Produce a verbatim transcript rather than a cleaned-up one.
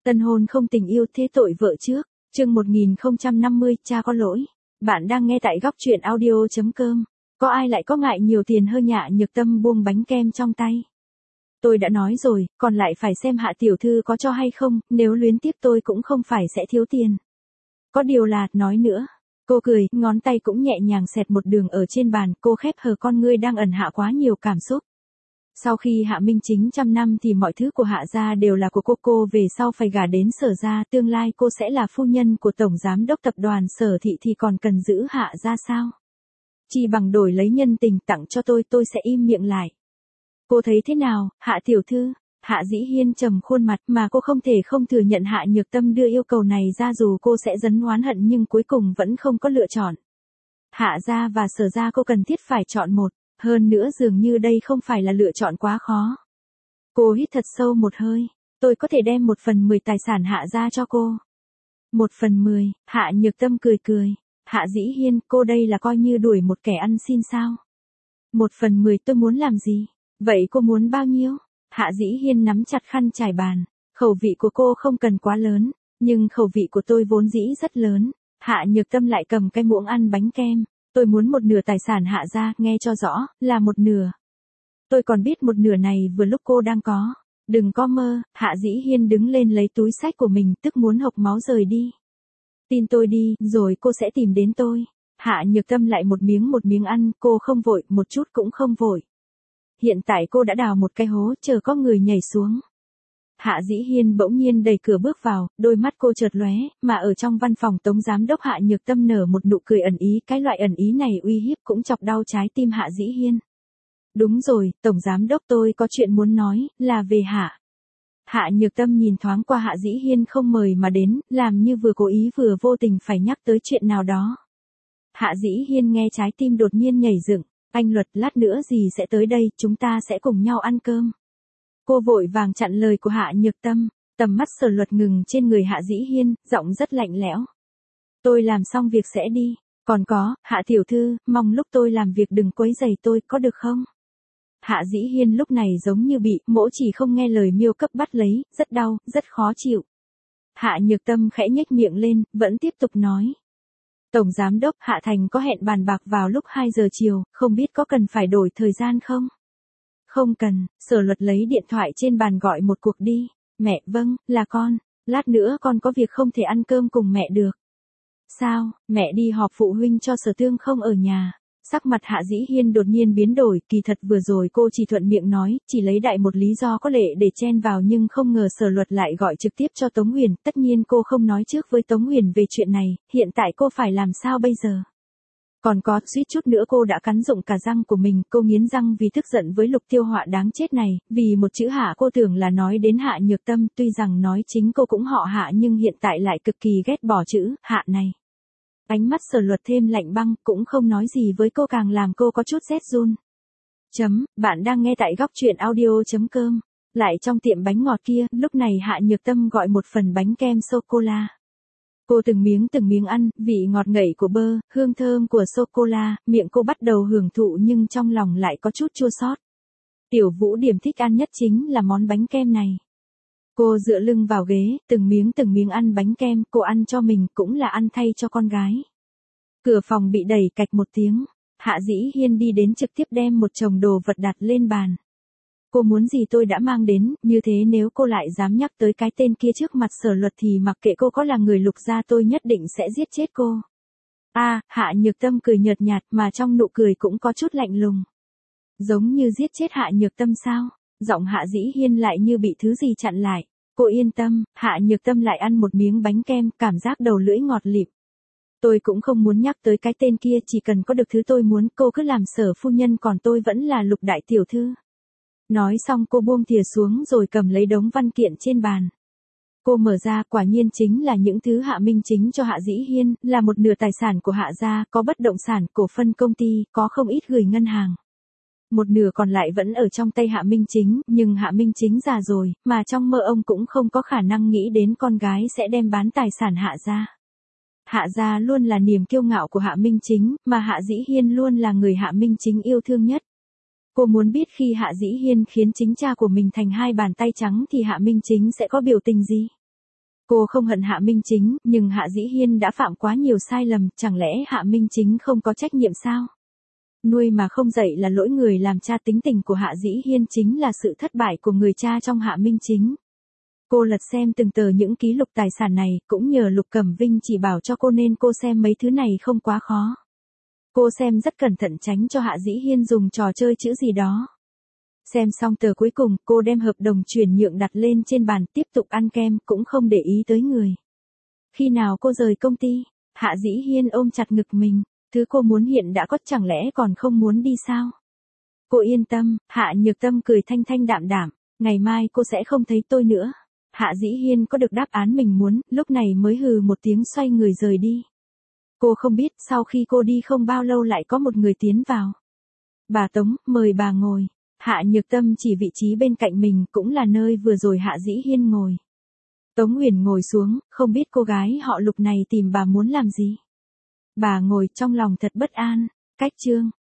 Tân hôn không tình yêu thế tội vợ trước, chương một nghìn không trăm năm mươi, cha có lỗi. Bạn đang nghe tại góc truyện audio chấm com. Có ai lại có ngại nhiều tiền hơn Hạ Nhược Tâm buông bánh kem trong tay. Tôi đã nói rồi, còn lại phải xem Hạ tiểu thư có cho hay không, nếu luyến tiếc tôi cũng không phải sẽ thiếu tiền. Có điều là, nói nữa. Cô cười, ngón tay cũng nhẹ nhàng xẹt một đường ở trên bàn, cô khép hờ con ngươi đang ẩn hạ quá nhiều cảm xúc. Sau khi Hạ Minh Chính trăm năm thì mọi thứ của Hạ gia đều là của cô, cô về sau phải gả đến Sở gia, tương lai cô sẽ là phu nhân của tổng giám đốc tập đoàn Sở thị thì còn cần giữ Hạ gia sao? Chỉ bằng đổi lấy nhân tình tặng cho tôi, tôi sẽ im miệng lại. Cô thấy thế nào, Hạ tiểu thư? Hạ Dĩ Hiên trầm khuôn mặt mà cô không thể không thừa nhận Hạ Nhược Tâm đưa yêu cầu này ra dù cô sẽ dấn oán hận nhưng cuối cùng vẫn không có lựa chọn. Hạ gia và Sở gia cô cần thiết phải chọn một. Hơn nữa dường như đây không phải là lựa chọn quá khó. Cô hít thật sâu một hơi. Tôi có thể đem một phần mười tài sản Hạ gia cho cô. Một phần mười, Hạ Nhược Tâm cười cười. Hạ Dĩ Hiên, cô đây là coi như đuổi một kẻ ăn xin sao? Một phần mười tôi muốn làm gì? Vậy cô muốn bao nhiêu? Hạ Dĩ Hiên nắm chặt khăn trải bàn. Khẩu vị của cô không cần quá lớn, nhưng khẩu vị của tôi vốn dĩ rất lớn. Hạ Nhược Tâm lại cầm cái muỗng ăn bánh kem. Tôi muốn một nửa tài sản Hạ gia, nghe cho rõ, là một nửa. Tôi còn biết một nửa này vừa lúc cô đang có. Đừng có mơ, Hạ Dĩ Hiên đứng lên lấy túi xách của mình, tức muốn hộc máu rời đi. Tin tôi đi, rồi cô sẽ tìm đến tôi. Hạ Nhược Tâm lại một miếng một miếng ăn, cô không vội, một chút cũng không vội. Hiện tại cô đã đào một cái hố, chờ có người nhảy xuống. Hạ Dĩ Hiên bỗng nhiên đẩy cửa bước vào, đôi mắt cô chợt lóe, mà ở trong văn phòng Tống giám đốc Hạ Nhược Tâm nở một nụ cười ẩn ý, cái loại ẩn ý này uy hiếp cũng chọc đau trái tim Hạ Dĩ Hiên. Đúng rồi, Tổng giám đốc tôi có chuyện muốn nói, là về Hạ. Hạ Nhược Tâm nhìn thoáng qua Hạ Dĩ Hiên không mời mà đến, làm như vừa cố ý vừa vô tình phải nhắc tới chuyện nào đó. Hạ Dĩ Hiên nghe trái tim đột nhiên nhảy dựng, anh Luật lát nữa gì sẽ tới đây, chúng ta sẽ cùng nhau ăn cơm. Cô vội vàng chặn lời của Hạ Nhược Tâm, tầm mắt Sở Luật ngừng trên người Hạ Dĩ Hiên, giọng rất lạnh lẽo. Tôi làm xong việc sẽ đi, còn có, Hạ tiểu thư, mong lúc tôi làm việc đừng quấy rầy tôi, có được không? Hạ Dĩ Hiên lúc này giống như bị, mỗ chỉ không nghe lời miêu cấp bắt lấy, rất đau, rất khó chịu. Hạ Nhược Tâm khẽ nhếch miệng lên, vẫn tiếp tục nói. Tổng giám đốc Hạ Thành có hẹn bàn bạc vào lúc hai giờ chiều, không biết có cần phải đổi thời gian không? Không cần, Sở Luật lấy điện thoại trên bàn gọi một cuộc đi. Mẹ, vâng, là con. Lát nữa con có việc không thể ăn cơm cùng mẹ được. Sao, mẹ đi họp phụ huynh cho Sở Tương không ở nhà. Sắc mặt Hạ Dĩ Hiên đột nhiên biến đổi, kỳ thật vừa rồi cô chỉ thuận miệng nói, chỉ lấy đại một lý do có lệ để chen vào nhưng không ngờ Sở Luật lại gọi trực tiếp cho Tống Huyền. Tất nhiên cô không nói trước với Tống Huyền về chuyện này, hiện tại cô phải làm sao bây giờ? Còn có, suýt chút nữa cô đã cắn rụng cả răng của mình, cô nghiến răng vì tức giận với Lục Tiêu Họa đáng chết này, vì một chữ Hạ cô tưởng là nói đến Hạ Nhược Tâm, tuy rằng nói chính cô cũng họ Hạ nhưng hiện tại lại cực kỳ ghét bỏ chữ Hạ này. Ánh mắt Sở Luật thêm lạnh băng, cũng không nói gì với cô càng làm cô có chút rét run. Chấm, bạn đang nghe tại góc truyện audio chấm com. Lại trong tiệm bánh ngọt kia, lúc này Hạ Nhược Tâm gọi một phần bánh kem sô-cô-la. Cô từng miếng từng miếng ăn, vị ngọt ngậy của bơ, hương thơm của sô-cô-la, miệng cô bắt đầu hưởng thụ nhưng trong lòng lại có chút chua xót. Tiểu Vũ Điểm thích ăn nhất chính là món bánh kem này. Cô dựa lưng vào ghế, từng miếng từng miếng ăn bánh kem, cô ăn cho mình cũng là ăn thay cho con gái. Cửa phòng bị đẩy cạch một tiếng, Hạ Dĩ Hiên đi đến trực tiếp đem một chồng đồ vật đặt lên bàn. Cô muốn gì tôi đã mang đến, như thế nếu cô lại dám nhắc tới cái tên kia trước mặt Sở Luật thì mặc kệ cô có là người Lục gia tôi nhất định sẽ giết chết cô. A, à, Hạ Nhược Tâm cười nhợt nhạt mà trong nụ cười cũng có chút lạnh lùng. Giống như giết chết Hạ Nhược Tâm sao? Giọng Hạ Dĩ Hiên lại như bị thứ gì chặn lại. Cô yên tâm, Hạ Nhược Tâm lại ăn một miếng bánh kem, cảm giác đầu lưỡi ngọt lịm. Tôi cũng không muốn nhắc tới cái tên kia, chỉ cần có được thứ tôi muốn, cô cứ làm Sở phu nhân còn tôi vẫn là Lục đại tiểu thư. Nói xong cô buông thìa xuống rồi cầm lấy đống văn kiện trên bàn. Cô mở ra, quả nhiên chính là những thứ Hạ Minh Chính cho Hạ Dĩ Hiên, là một nửa tài sản của Hạ gia, có bất động sản, cổ phân công ty, có không ít gửi ngân hàng. Một nửa còn lại vẫn ở trong tay Hạ Minh Chính, nhưng Hạ Minh Chính già rồi, mà trong mơ ông cũng không có khả năng nghĩ đến con gái sẽ đem bán tài sản Hạ gia. Hạ gia luôn là niềm kiêu ngạo của Hạ Minh Chính, mà Hạ Dĩ Hiên luôn là người Hạ Minh Chính yêu thương nhất. Cô muốn biết khi Hạ Dĩ Hiên khiến chính cha của mình thành hai bàn tay trắng thì Hạ Minh Chính sẽ có biểu tình gì? Cô không hận Hạ Minh Chính, nhưng Hạ Dĩ Hiên đã phạm quá nhiều sai lầm, chẳng lẽ Hạ Minh Chính không có trách nhiệm sao? Nuôi mà không dạy là lỗi người làm cha, tính tình của Hạ Dĩ Hiên chính là sự thất bại của người cha trong Hạ Minh Chính. Cô lật xem từng tờ những ký lục tài sản này, cũng nhờ Lục Cẩm Vinh chỉ bảo cho cô nên cô xem mấy thứ này không quá khó. Cô xem rất cẩn thận tránh cho Hạ Dĩ Hiên dùng trò chơi chữ gì đó. Xem xong tờ cuối cùng, cô đem hợp đồng chuyển nhượng đặt lên trên bàn, tiếp tục ăn kem, cũng không để ý tới người. Khi nào cô rời công ty, Hạ Dĩ Hiên ôm chặt ngực mình, thứ cô muốn hiện đã có, chẳng lẽ còn không muốn đi sao? Cô yên tâm, Hạ Nhược Tâm cười thanh thanh đạm đạm, ngày mai cô sẽ không thấy tôi nữa. Hạ Dĩ Hiên có được đáp án mình muốn, lúc này mới hừ một tiếng xoay người rời đi. Cô không biết, sau khi cô đi không bao lâu lại có một người tiến vào. Bà Tống, mời bà ngồi. Hạ Nhược Tâm chỉ vị trí bên cạnh mình, cũng là nơi vừa rồi Hạ Dĩ Hiên ngồi. Tống Uyển ngồi xuống, không biết cô gái họ Lục này tìm bà muốn làm gì. Bà ngồi trong lòng thật bất an. Cách chương